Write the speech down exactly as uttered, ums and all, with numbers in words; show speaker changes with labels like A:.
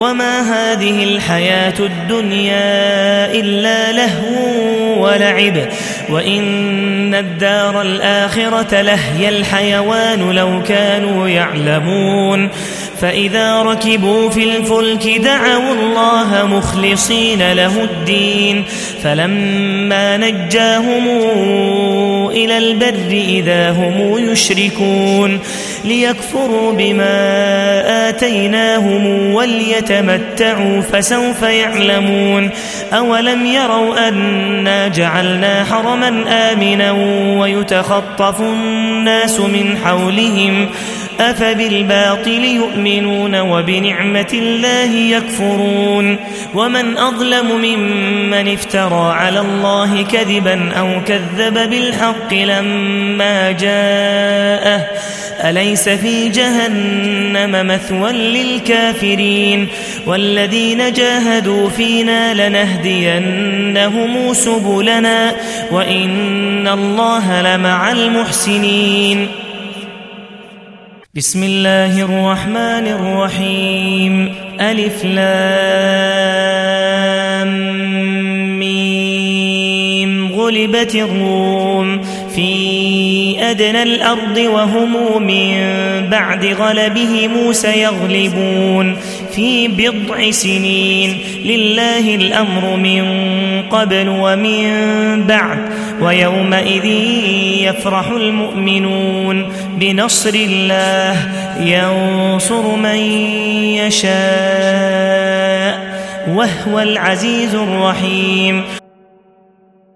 A: وما هذه الحياة الدنيا إلا لهو ولعب وإن الدار الآخرة لهي الحيوان لو كانوا يعلمون فإذا ركبوا في الفلك دعوا الله مخلصين له الدين فلما نجاهم إلى البر إذا هم يشركون ليكفروا بما آتيناهم وليتمتعوا فسوف يعلمون أولم يروا أنا جعلنا حرما آمنا ويتخطف الناس من حولهم أفبالباطل يؤمنون وبنعمة الله يكفرون ومن أظلم ممن افترى على الله كذبا أو كذب بالحق لما جاءه أليس في جهنم مثوى للكافرين والذين جاهدوا فينا لنهدينهم سبلنا وإن الله لمع المحسنين. بسم الله الرحمن الرحيم. ألف لام ميم. غلبت الروم في أدنى الأرض وهم من بعد غلبهم سيغلبون في بضع سنين لله الأمر من قبل ومن بعد ويومئذ يفرح المؤمنون بنصر الله ينصر من يشاء وهو العزيز الرحيم.